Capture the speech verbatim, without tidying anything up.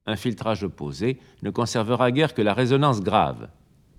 un filtrage opposé ne conservera guère que la résonance grave.